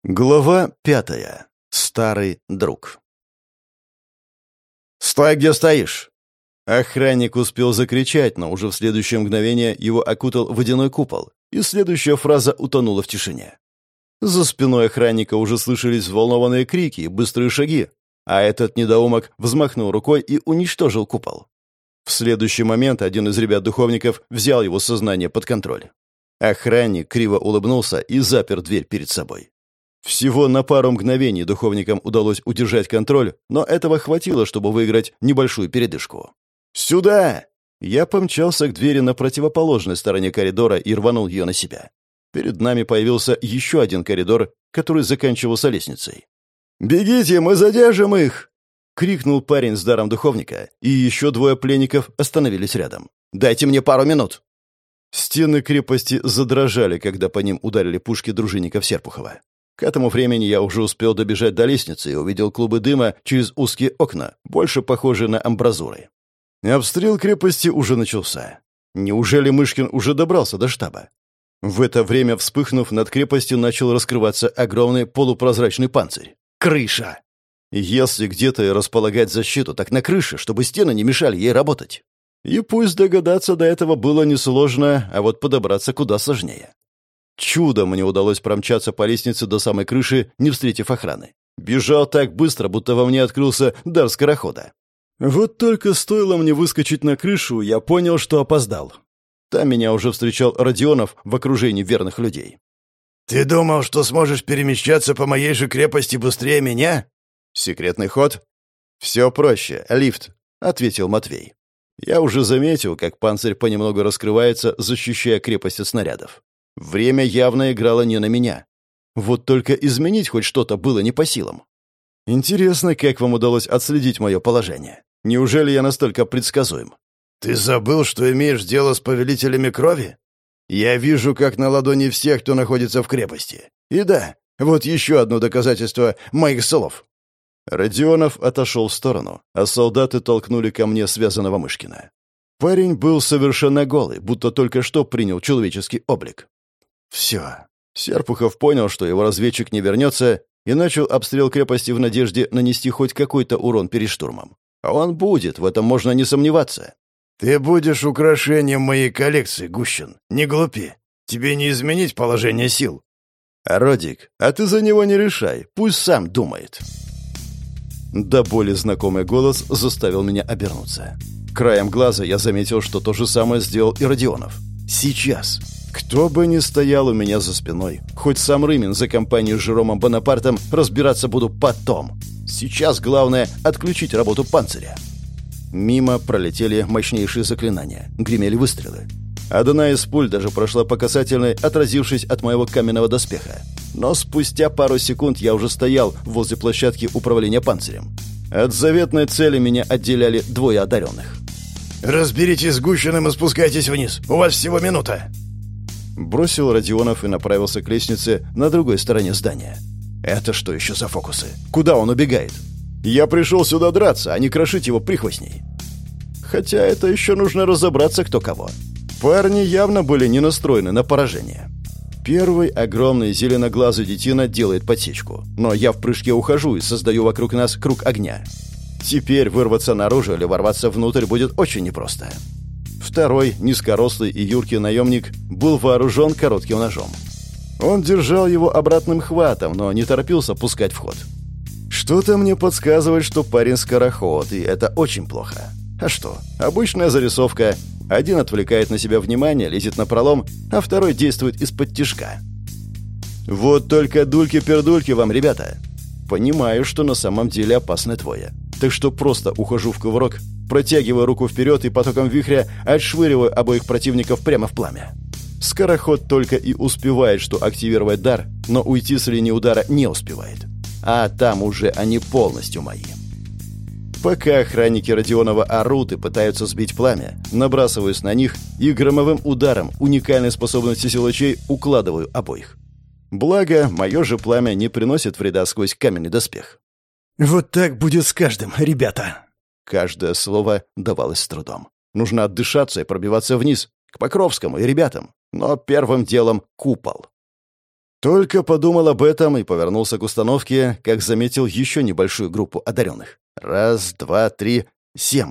Глава 5. Старый друг. «Стой, где стоишь!» Охранник успел закричать, но уже в следующее мгновение его окутал водяной купол, и следующая фраза утонула в тишине. За спиной охранника уже слышались взволнованные крики и быстрые шаги, а этот недоумок взмахнул рукой и уничтожил купол. В следующий момент один из ребят-духовников взял его сознание под контроль. Охранник криво улыбнулся и запер дверь перед собой. Всего на пару мгновений духовникам удалось удержать контроль, но этого хватило, чтобы выиграть небольшую передышку. «Сюда!» Я помчался к двери на противоположной стороне коридора и рванул ее на себя. Перед нами появился еще один коридор, который заканчивался лестницей. «Бегите, мы задержим их!» — крикнул парень с даром духовника, и еще двое пленников остановились рядом. «Дайте мне пару минут!» Стены крепости задрожали, когда по ним ударили пушки дружинников Серпухова. К этому времени я уже успел добежать до лестницы и увидел клубы дыма через узкие окна, больше похожие на амбразуры. Обстрел крепости уже начался. Неужели Мышкин уже добрался до штаба? В это время, вспыхнув, над крепостью начал раскрываться огромный полупрозрачный панцирь. Крыша! Если где-то и располагать защиту, так на крыше, чтобы стены не мешали ей работать. И пусть догадаться до этого было несложно, а вот подобраться куда сложнее. Чудом мне удалось промчаться по лестнице до самой крыши, не встретив охраны. Бежал так быстро, будто во мне открылся дар скорохода. Вот только стоило мне выскочить на крышу, я понял, что опоздал. Там меня уже встречал Родионов в окружении верных людей. «Ты думал, что сможешь перемещаться по моей же крепости быстрее меня?» «Секретный ход?» «Все проще. Лифт», — ответил Матвей. Я уже заметил, как панцирь понемногу раскрывается, защищая крепость от снарядов. Время явно играло не на меня. Вот только изменить хоть что-то было не по силам. Интересно, как вам удалось отследить мое положение? Неужели я настолько предсказуем? «Ты забыл, что имеешь дело с повелителями крови? Я вижу, как на ладони всех, кто находится в крепости. И да, вот еще одно доказательство моих слов». Родионов отошел в сторону, а солдаты толкнули ко мне связанного Мышкина. Парень был совершенно голый, будто только что принял человеческий облик. Все. Серпухов понял, что его разведчик не вернется, и начал обстрел крепости в надежде нанести хоть какой-то урон перед штурмом. А он будет, в этом можно не сомневаться. «Ты будешь украшением моей коллекции, Гущин. Не глупи. Тебе не изменить положение сил». «Родик, а ты за него не решай, пусть сам думает». До боли знакомый голос заставил меня обернуться. Краем глаза я заметил, что то же самое сделал и Родионов. Сейчас. Кто бы ни стоял у меня за спиной, хоть сам Рымин за компанию с Жеромом Бонапартом, разбираться буду потом. Сейчас главное — отключить работу панциря. Мимо пролетели мощнейшие заклинания, гремели выстрелы. Одна из пуль даже прошла по касательной, отразившись от моего каменного доспеха. Но спустя пару секунд я уже стоял возле площадки управления панцирем. От заветной цели меня отделяли двое одаренных. «Разберитесь с Гущиным и спускайтесь вниз. У вас всего минута». Бросил Родионов и направился к лестнице на другой стороне здания. Это что еще за фокусы? Куда он убегает? Я пришел сюда драться, а не крошить его прихвостней. Хотя это еще нужно разобраться, кто кого. Парни явно были не настроены на поражение. Первый огромный зеленоглазый детина делает подсечку, но я в прыжке ухожу и создаю вокруг нас круг огня. Теперь вырваться наружу или ворваться внутрь будет очень непросто. Второй, низкорослый и юркий наемник, был вооружен коротким ножом. Он держал его обратным хватом, но не торопился пускать в ход. Что-то мне подсказывает, что парень скороход, и это очень плохо. А что? Обычная зарисовка. Один отвлекает на себя внимание, лезет напролом, а второй действует из-под тишка. Вот только дульки-пердульки вам, ребята. Понимаю, что на самом деле опасны двое. Так что просто ухожу в кувырок, протягиваю руку вперед и потоком вихря отшвыриваю обоих противников прямо в пламя. Скороход только и успевает, что активировать дар, но уйти с линии удара не успевает. А там уже они полностью мои. Пока охранники Родионова орут и пытаются сбить пламя, набрасываюсь на них и громовым ударом уникальной способности силачей укладываю обоих. Благо, мое же пламя не приносит вреда сквозь каменный доспех. «Вот так будет с каждым, ребята». Каждое слово давалось с трудом. Нужно отдышаться и пробиваться вниз, к Покровскому и ребятам. Но первым делом купол. Только подумал об этом и повернулся к установке, как заметил еще небольшую группу одаренных. 1, 2, 3, 7.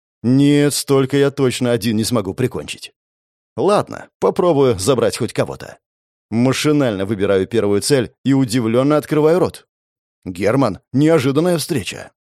Нет, столько я точно один не смогу прикончить. Ладно, попробую забрать хоть кого-то. Машинально выбираю первую цель и удивленно открываю рот. Герман, неожиданная встреча.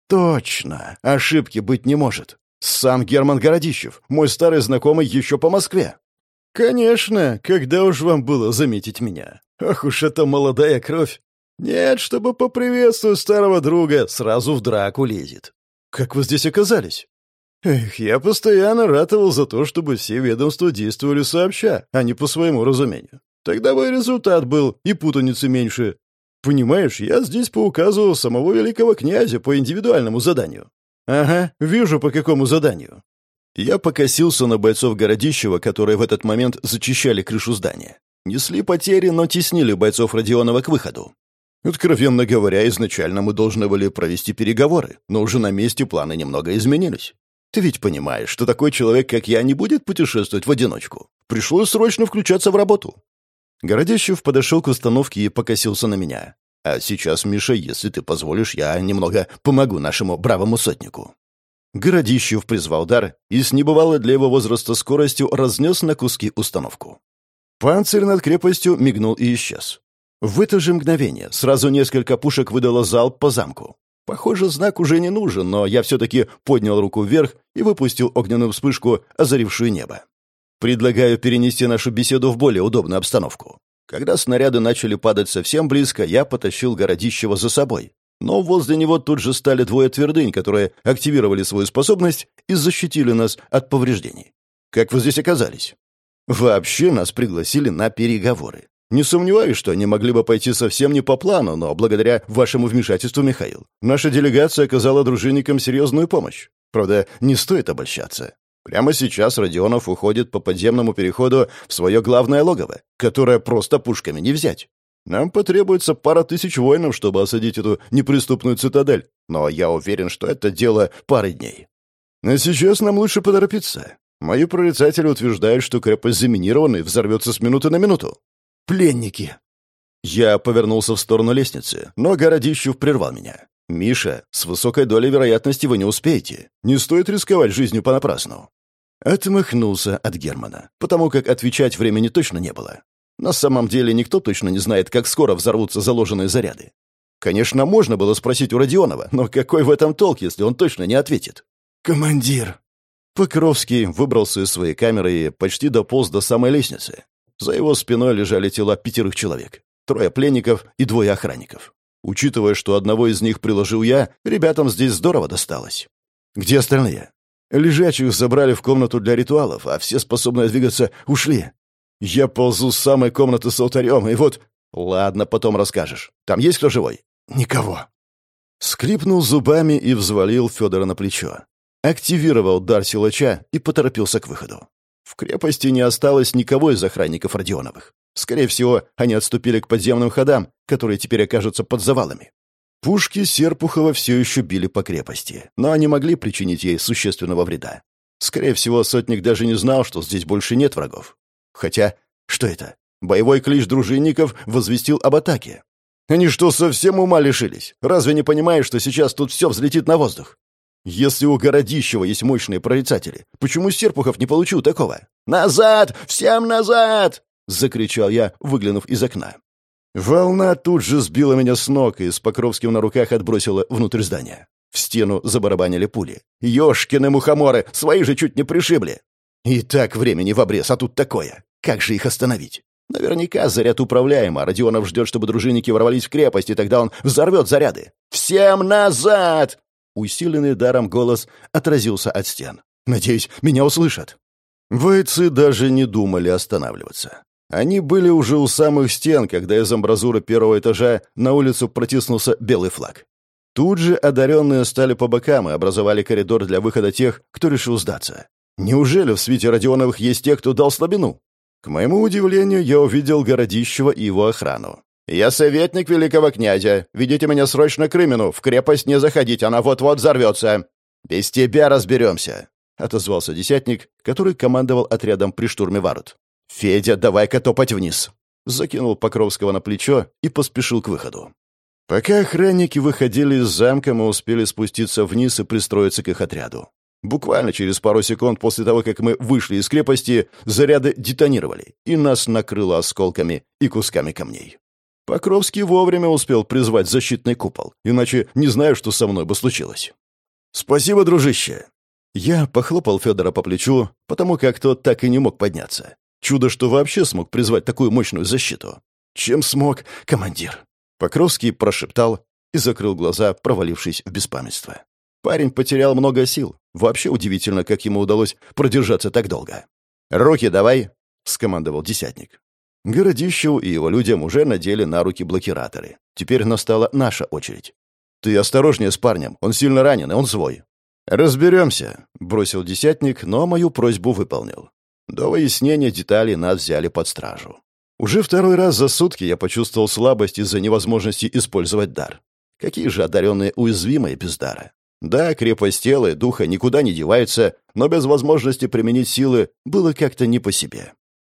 Точно, ошибки быть не может. Сам Герман Городищев, мой старый знакомый еще по Москве. Конечно, когда уж вам было заметить меня? Ах уж эта молодая кровь. Нет, чтобы поприветствовать старого друга, сразу в драку лезет. Как вы здесь оказались? Эх, я постоянно ратовал за то, чтобы все ведомства действовали сообща, а не по своему разумению. Тогда бы и результат был, и путаницы меньше. Понимаешь, я здесь по указу самого великого князя по индивидуальному заданию. Ага, вижу, по какому заданию. Я покосился на бойцов Городищева, которые в этот момент зачищали крышу здания. Несли потери, но теснили бойцов Родионова к выходу. Откровенно говоря, изначально мы должны были провести переговоры, но уже на месте планы немного изменились. Ты ведь понимаешь, что такой человек, как я, не будет путешествовать в одиночку. Пришлось срочно включаться в работу. Городищев подошел к установке и покосился на меня. А сейчас, Миша, если ты позволишь, я немного помогу нашему бравому сотнику. Городищев призвал дар и с небывалой для его возраста скоростью разнес на куски установку. Панцирь над крепостью мигнул и исчез. В это же мгновение сразу несколько пушек выдало залп по замку. Похоже, знак уже не нужен, но я все-таки поднял руку вверх и выпустил огненную вспышку, озарившую небо. Предлагаю перенести нашу беседу в более удобную обстановку. Когда снаряды начали падать совсем близко, я потащил Городищева за собой. Но возле него тут же стали двое твердынь, которые активировали свою способность и защитили нас от повреждений. Как вы здесь оказались? Вообще нас пригласили на переговоры. Не сомневаюсь, что они могли бы пойти совсем не по плану, но благодаря вашему вмешательству, Михаил, наша делегация оказала дружинникам серьезную помощь. Правда, не стоит обольщаться. Прямо сейчас Родионов уходит по подземному переходу в свое главное логово, которое просто пушками не взять. Нам потребуется пара тысяч воинов, чтобы осадить эту неприступную цитадель, но я уверен, что это дело пары дней. А сейчас нам лучше поторопиться. Мои прорицатели утверждают, что крепость заминирована и взорвется с минуты на минуту. Пленники. Я повернулся в сторону лестницы, но Городищев прервал меня. «Миша, с высокой долей вероятности вы не успеете. Не стоит рисковать жизнью понапрасну». Отмахнулся от Германа, потому как отвечать времени точно не было. На самом деле никто точно не знает, как скоро взорвутся заложенные заряды. Конечно, можно было спросить у Родионова, но какой в этом толк, если он точно не ответит? «Командир!» Покровский выбрался из своей камеры и почти дополз до самой лестницы. За его спиной лежали тела 5 человек. 3 пленников и 2 охранников. Учитывая, что одного из них приложил я, ребятам здесь здорово досталось. Где остальные? Лежачих забрали в комнату для ритуалов, а все способные двигаться ушли. Я ползу с самой комнаты с алтарем, и вот... Ладно, потом расскажешь. Там есть кто живой? Никого. Скрипнул зубами и взвалил Федора на плечо. Активировал дар силача и поторопился к выходу. В крепости не осталось никого из охранников Родионовых. Скорее всего, они отступили к подземным ходам, которые теперь окажутся под завалами. Пушки Серпухова все еще били по крепости, но они могли причинить ей существенного вреда. Скорее всего, сотник даже не знал, что здесь больше нет врагов. Хотя, что это? Боевой клич дружинников возвестил об атаке. Они что, совсем ума лишились? Разве не понимаешь, что сейчас тут все взлетит на воздух? Если у Городищева есть мощные прорицатели, почему Серпухов не получил такого? «Назад! Всем назад!» — закричал я, выглянув из окна. Волна тут же сбила меня с ног и с Покровским на руках отбросила внутрь здания. В стену забарабанили пули. «Ёшкины мухоморы! Свои же чуть не пришибли!» И так времени в обрез, а тут такое. Как же их остановить? Наверняка заряд управляем, а Родионов ждет, чтобы дружинники ворвались в крепость, и тогда он взорвет заряды. «Всем назад!» Усиленный даром голос отразился от стен. «Надеюсь, меня услышат». Бойцы даже не думали останавливаться. Они были уже у самых стен, когда из амбразуры 1-го этажа на улицу протиснулся белый флаг. Тут же одаренные стали по бокам и образовали коридор для выхода тех, кто решил сдаться. Неужели в свите Родионовых есть те, кто дал слабину? К моему удивлению, я увидел Городищева и его охрану. «Я советник великого князя. Ведите меня срочно к Рымину. В крепость не заходить, она вот-вот взорвется». «Без тебя разберемся», — отозвался десятник, который командовал отрядом при штурме ворот. «Федя, давай-ка топать вниз». закинул Покровского на плечо и поспешил к выходу. Пока охранники выходили из замка, мы успели спуститься вниз и пристроиться к их отряду. Буквально через пару секунд после того, как мы вышли из крепости, заряды детонировали, и нас накрыло осколками и кусками камней. Покровский вовремя успел призвать защитный купол, иначе не знаю, что со мной бы случилось. «Спасибо, дружище!» Я похлопал Федора по плечу, потому как тот так и не мог подняться. Чудо, что вообще смог призвать такую мощную защиту. «Чем смог, командир?» Покровский прошептал и закрыл глаза, провалившись в беспамятство. Парень потерял много сил. Вообще удивительно, как ему удалось продержаться так долго. «Руки давай!» — скомандовал десятник. Городищу и его людям уже надели на руки блокираторы. Теперь настала наша очередь. «Ты осторожнее с парнем, он сильно ранен, и он свой». «Разберемся», — бросил десятник, но мою просьбу выполнил. До выяснения деталей нас взяли под стражу. Уже второй раз за сутки я почувствовал слабость из-за невозможности использовать дар. Какие же одаренные уязвимые без дара. Да, крепость тела и духа никуда не деваются, но без возможности применить силы было как-то не по себе.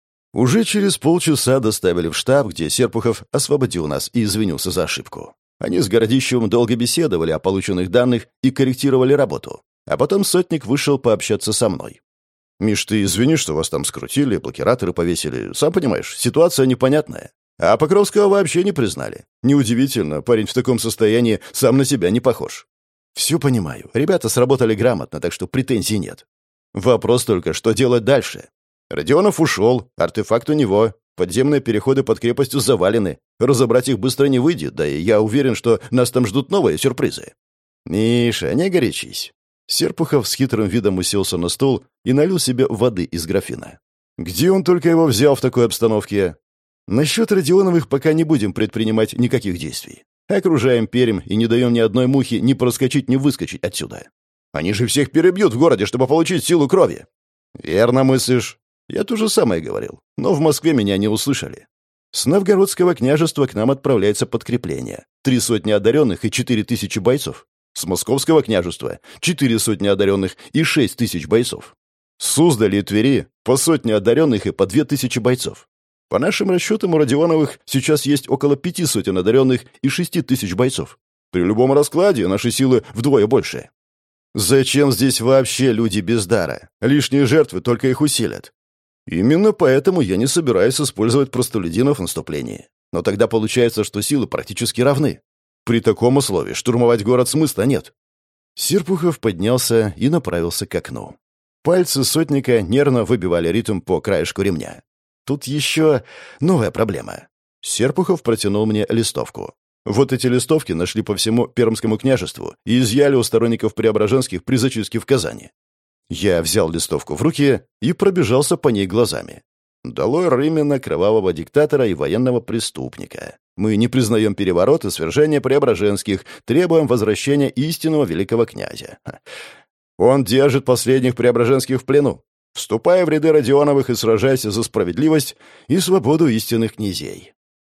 Уже через полчаса доставили в штаб, где Серпухов освободил нас и извинился за ошибку. Они с Городищевым долго беседовали о полученных данных и корректировали работу. А потом сотник вышел пообщаться со мной. «Миш, ты извини, что вас там скрутили, блокираторы повесили. Сам понимаешь, ситуация непонятная. А Покровского вообще не признали. Неудивительно, парень в таком состоянии сам на себя не похож». «Все понимаю. Ребята сработали грамотно, так что претензий нет. Вопрос только, что делать дальше? Родионов ушел, артефакт у него, подземные переходы под крепостью завалены. Разобрать их быстро не выйдет, да и я уверен, что нас там ждут новые сюрпризы». «Миша, не горячись». Серпухов с хитрым видом уселся на стул и налил себе воды из графина. «Где он только его взял в такой обстановке?» «Насчет Родионовых пока не будем предпринимать никаких действий. Окружаем Пермь и не даем ни одной мухи ни проскочить, ни выскочить отсюда. Они же всех перебьют в городе, чтобы получить силу крови». «Верно мыслишь. Я то же самое говорил, но в Москве меня не услышали. С Новгородского княжества к нам отправляется подкрепление. 300 одаренных и 4000 бойцов. С Московского княжества 400 одаренных и 6000 бойцов. С Суздаля и Твери по 100 одаренных и по 2000 бойцов. По нашим расчетам, у Родионовых сейчас есть около 500 одаренных и 6000 бойцов. При любом раскладе наши силы вдвое больше. Зачем здесь вообще люди без дара? Лишние жертвы только их усилят. Именно поэтому я не собираюсь использовать простолюдинов в наступлении. Но тогда получается, что силы практически равны. При таком условии штурмовать город смысла нет». Серпухов поднялся и направился к окну. Пальцы сотника нервно выбивали ритм по краешку ремня. Тут еще новая проблема. Серпухов протянул мне листовку. Вот эти листовки нашли по всему Пермскому княжеству и изъяли у сторонников Преображенских при зачистке в Казани. Я взял листовку в руки и пробежался по ней глазами. Долой Рымина, кровавого диктатора и военного преступника. Мы не признаем переворот и свержение Преображенских, требуем возвращения истинного великого князя. Он держит последних Преображенских в плену. Вступая в ряды Родионовых и сражайся за справедливость и свободу истинных князей.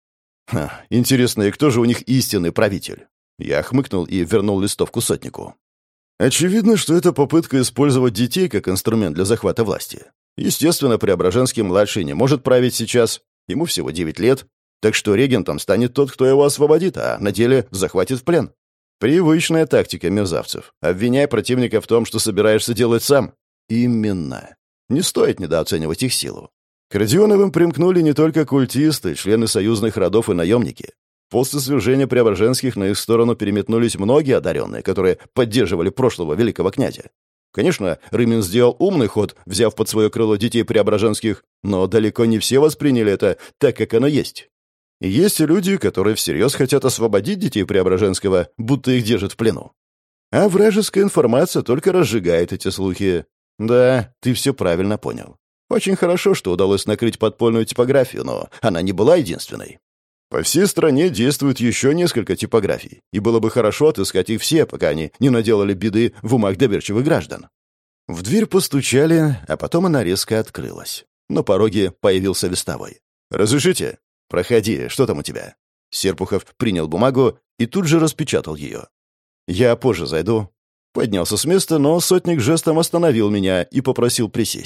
Интересно, и кто же у них истинный правитель? Я хмыкнул и вернул листовку сотнику. Очевидно, что это попытка использовать детей как инструмент для захвата власти. Естественно, Преображенский-младший не может править сейчас, ему всего 9 лет, так что регентом станет тот, кто его освободит, а на деле захватит в плен. Привычная тактика мерзавцев. Обвиняй противника в том, что собираешься делать сам. Именно. Не стоит недооценивать их силу. К Родионовым примкнули не только культисты, члены союзных родов и наемники. После свержения Преображенских на их сторону переметнулись многие одаренные, которые поддерживали прошлого великого князя. Конечно, Рымин сделал умный ход, взяв под свое крыло детей Преображенских, но далеко не все восприняли это так, как оно есть. И есть люди, которые всерьез хотят освободить детей Преображенского, будто их держат в плену. А вражеская информация только разжигает эти слухи. Да, ты все правильно понял. Очень хорошо, что удалось накрыть подпольную типографию, но она не была единственной. По всей стране действует еще несколько типографий, и было бы хорошо отыскать их все, пока они не наделали беды в умах доверчивых граждан. В дверь постучали, а потом она резко открылась. На пороге появился вестовой. «Разрешите?» «Проходи, что там у тебя?» Серпухов принял бумагу и тут же распечатал ее. «Я позже зайду». Поднялся с места, но сотник жестом остановил меня и попросил присесть.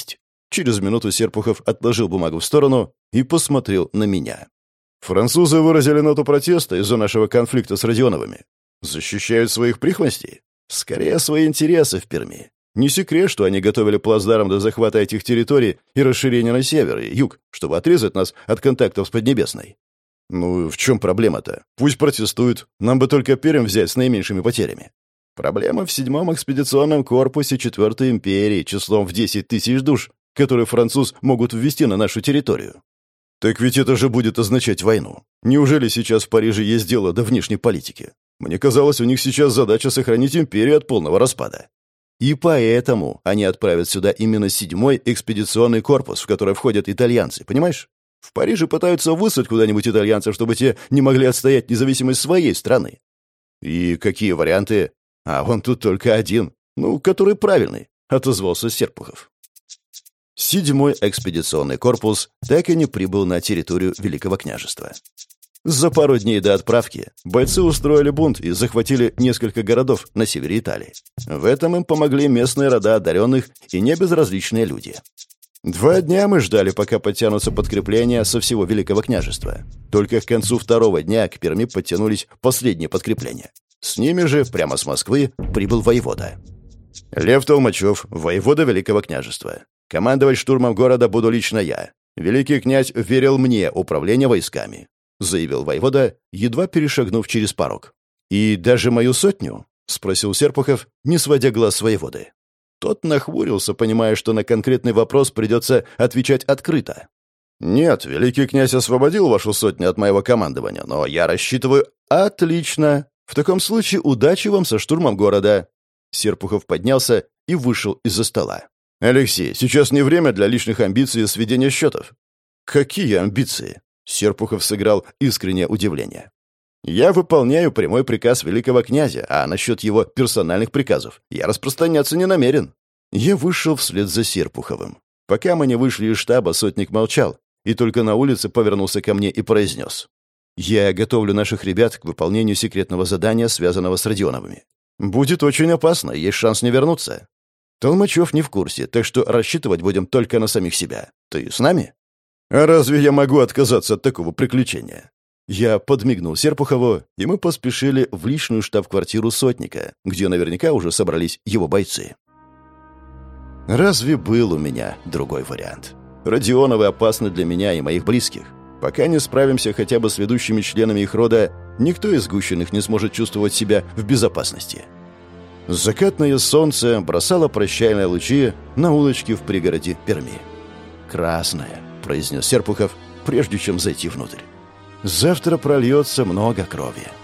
Через минуту Серпухов отложил бумагу в сторону и посмотрел на меня. Французы выразили ноту протеста из-за нашего конфликта с Родионовыми. Защищают своих прихвостей? Скорее, свои интересы в Перми. Не секрет, что они готовили плацдарм до захвата этих территорий и расширения на север и юг, чтобы отрезать нас от контактов с Поднебесной. Ну, в чем проблема-то? Пусть протестуют. Нам бы только Пермь взять с наименьшими потерями. Проблема в 7-м экспедиционном корпусе 4-й империи числом в 10 тысяч душ, которые француз могут ввести на нашу территорию. Так ведь это же будет означать войну. Неужели сейчас в Париже есть дело до внешней политики? Мне казалось, у них сейчас задача сохранить империю от полного распада. И поэтому они отправят сюда именно 7-й экспедиционный корпус, в который входят итальянцы, понимаешь? В Париже пытаются высадить куда-нибудь итальянцев, чтобы те не могли отстоять независимость своей страны. И какие варианты? А вон тут только один. Ну, который правильный, отозвался Серпухов. 7-й экспедиционный корпус так и не прибыл на территорию Великого княжества. За пару дней до отправки бойцы устроили бунт и захватили несколько городов на севере Италии. В этом им помогли местные рода одаренных и небезразличные люди. 2 дня мы ждали, пока подтянутся подкрепления со всего Великого княжества. Только к концу 2-го дня к Перми подтянулись последние подкрепления. С ними же, прямо с Москвы, прибыл воевода. Лев Толмачев, воевода Великого княжества. Командовать штурмом города буду лично я. Великий князь верил мне управление войсками, заявил воевода, едва перешагнув через порог. «И даже мою сотню?» — спросил Серпухов, не сводя глаз с воеводы. Тот нахмурился, понимая, что на конкретный вопрос придется отвечать открыто. «Нет, великий князь освободил вашу сотню от моего командования, но я рассчитываю...» «Отлично! В таком случае удачи вам со штурмом города!» Серпухов поднялся и вышел из-за стола. «Алексей, сейчас не время для личных амбиций и сведения счетов». «Какие амбиции?» Серпухов сыграл искреннее удивление. «Я выполняю прямой приказ великого князя, а насчет его персональных приказов я распространяться не намерен». Я вышел вслед за Серпуховым. Пока мы не вышли из штаба, сотник молчал, и только на улице повернулся ко мне и произнес. «Я готовлю наших ребят к выполнению секретного задания, связанного с Родионовыми. Будет очень опасно, есть шанс не вернуться. Толмачев не в курсе, так что рассчитывать будем только на самих себя. Ты с нами?» «А разве я могу отказаться от такого приключения?» Я подмигнул Серпухову, и мы поспешили в личную штаб-квартиру сотника, где наверняка уже собрались его бойцы. Разве был у меня другой вариант? Родионовы опасны для меня и моих близких. Пока не справимся хотя бы с ведущими членами их рода, никто из гущенных не сможет чувствовать себя в безопасности. Закатное солнце бросало прощальные лучи на улочки в пригороде Перми. «Красное», — произнес Серпухов, прежде чем зайти внутрь. «Завтра прольется много крови».